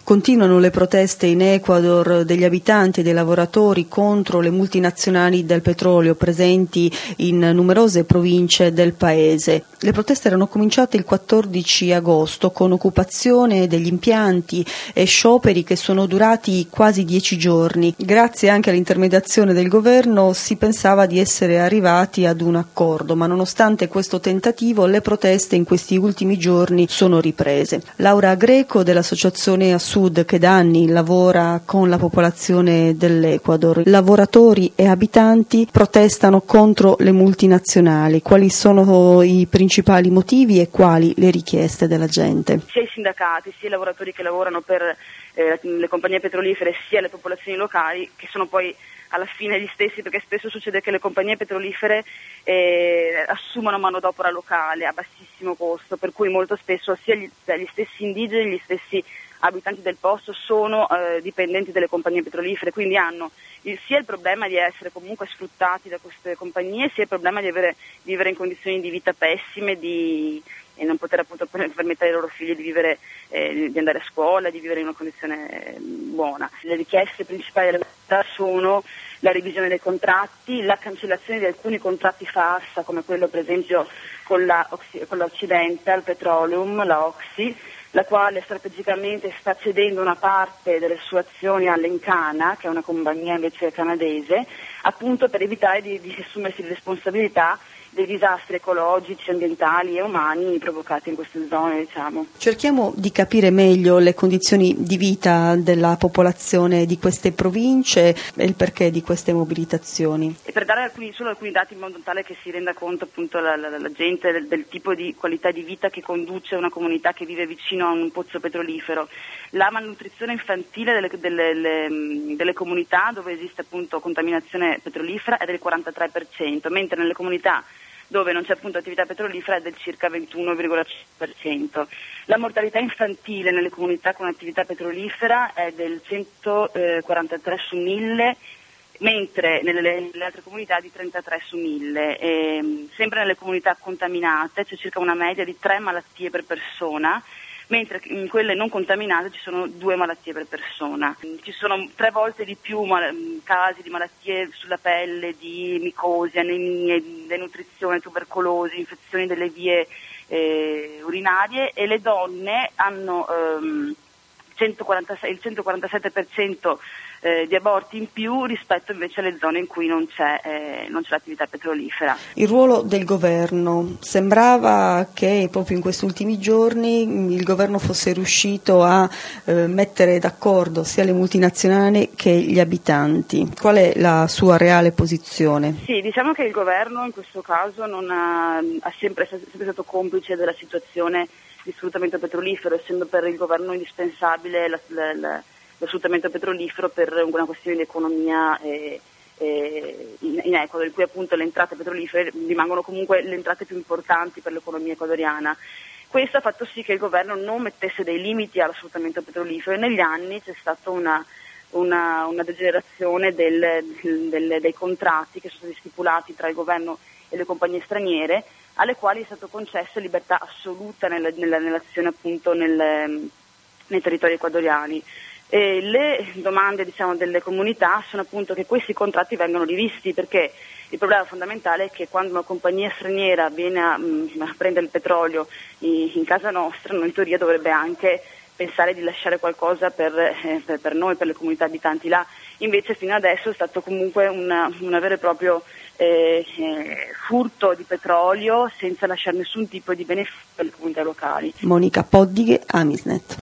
Continuano le proteste in Ecuador degli abitanti e dei lavoratori contro le multinazionali del petrolio presenti in numerose province del paese. Le proteste erano cominciate il 14 agosto con occupazione degli impianti e scioperi che sono durati quasi 10 giorni. Grazie anche all'intermediazione del governo si pensava di essere arrivati ad un accordo, ma nonostante questo tentativo le proteste in questi ultimi giorni sono riprese. Laura Greco dell'associazione Assud, che da anni lavora con la popolazione dell'Ecuador. Lavoratori e abitanti protestano contro le multinazionali. Quali sono i principali motivi e quali le richieste della gente? Sia i sindacati, sia i lavoratori che lavorano per le compagnie petrolifere, sia le popolazioni locali, che sono poi alla fine gli stessi, perché spesso succede che le compagnie petrolifere assumono manodopera locale a bassissimo costo, per cui molto spesso sia gli stessi indigeni, gli stessi abitanti del posto sono dipendenti delle compagnie petrolifere, quindi hanno sia il problema di essere comunque sfruttati da queste compagnie, sia il problema di vivere in condizioni di vita pessime e non poter appunto permettere ai loro figli di vivere, di andare a scuola, di vivere in una condizione buona. Le richieste principali della comunità sono la revisione dei contratti, la cancellazione di alcuni contratti farsa, come quello per esempio con la Occidental Petroleum, la Oxy, la quale strategicamente sta cedendo una parte delle sue azioni all'Encana, che è una compagnia invece canadese, appunto per evitare di assumersi le responsabilità dei disastri ecologici, ambientali e umani provocati in queste zone, diciamo. Cerchiamo di capire meglio le condizioni di vita della popolazione di queste province e il perché di queste mobilitazioni. E per dare solo alcuni dati in modo tale che si renda conto appunto la gente del tipo di qualità di vita che conduce una comunità che vive vicino a un pozzo petrolifero. La malnutrizione infantile delle comunità dove esiste appunto contaminazione petrolifera è del 43%, mentre nelle comunità dove non c'è appunto attività petrolifera è del circa 21,5%. La mortalità infantile nelle comunità con attività petrolifera è del 143 su 1000, mentre nelle altre comunità di 33 su 1000. Sempre nelle comunità contaminate c'è circa una media di 3 malattie per persona, mentre in quelle non contaminate ci sono 2 malattie per persona. Ci sono 3 volte di più casi di malattie sulla pelle, di micosi, anemie, denutrizione, tubercolosi, infezioni delle vie urinarie, e le donne hanno il 147% di aborti in più rispetto invece alle zone in cui non c'è l'attività petrolifera. Il ruolo del governo: sembrava che proprio in questi ultimi giorni il governo fosse riuscito a mettere d'accordo sia le multinazionali che gli abitanti. Qual è la sua reale posizione? Sì, diciamo che il governo in questo caso è sempre stato complice della situazione di sfruttamento petrolifero, essendo per il governo indispensabile lo sfruttamento petrolifero per una questione di economia in Ecuador, in cui appunto le entrate petrolifere rimangono comunque le entrate più importanti per l'economia ecuadoriana. Questo ha fatto sì che il governo non mettesse dei limiti allo sfruttamento petrolifero, e negli anni c'è stata una degenerazione dei contratti che sono stati stipulati tra il governo e le compagnie straniere, alle quali è stato concesso libertà assoluta nell'azione appunto nei territori ecuadoriani. E le domande delle comunità sono appunto che questi contratti vengano rivisti, perché il problema fondamentale è che quando una compagnia straniera viene a prendere il petrolio in casa nostra, noi in teoria dovrebbe anche pensare di lasciare qualcosa per noi, per le comunità abitanti là. Invece fino adesso è stato comunque un vero e proprio furto di petrolio senza lasciare nessun tipo di beneficio alle comunità locali. Monica Poddighe, Amisnet.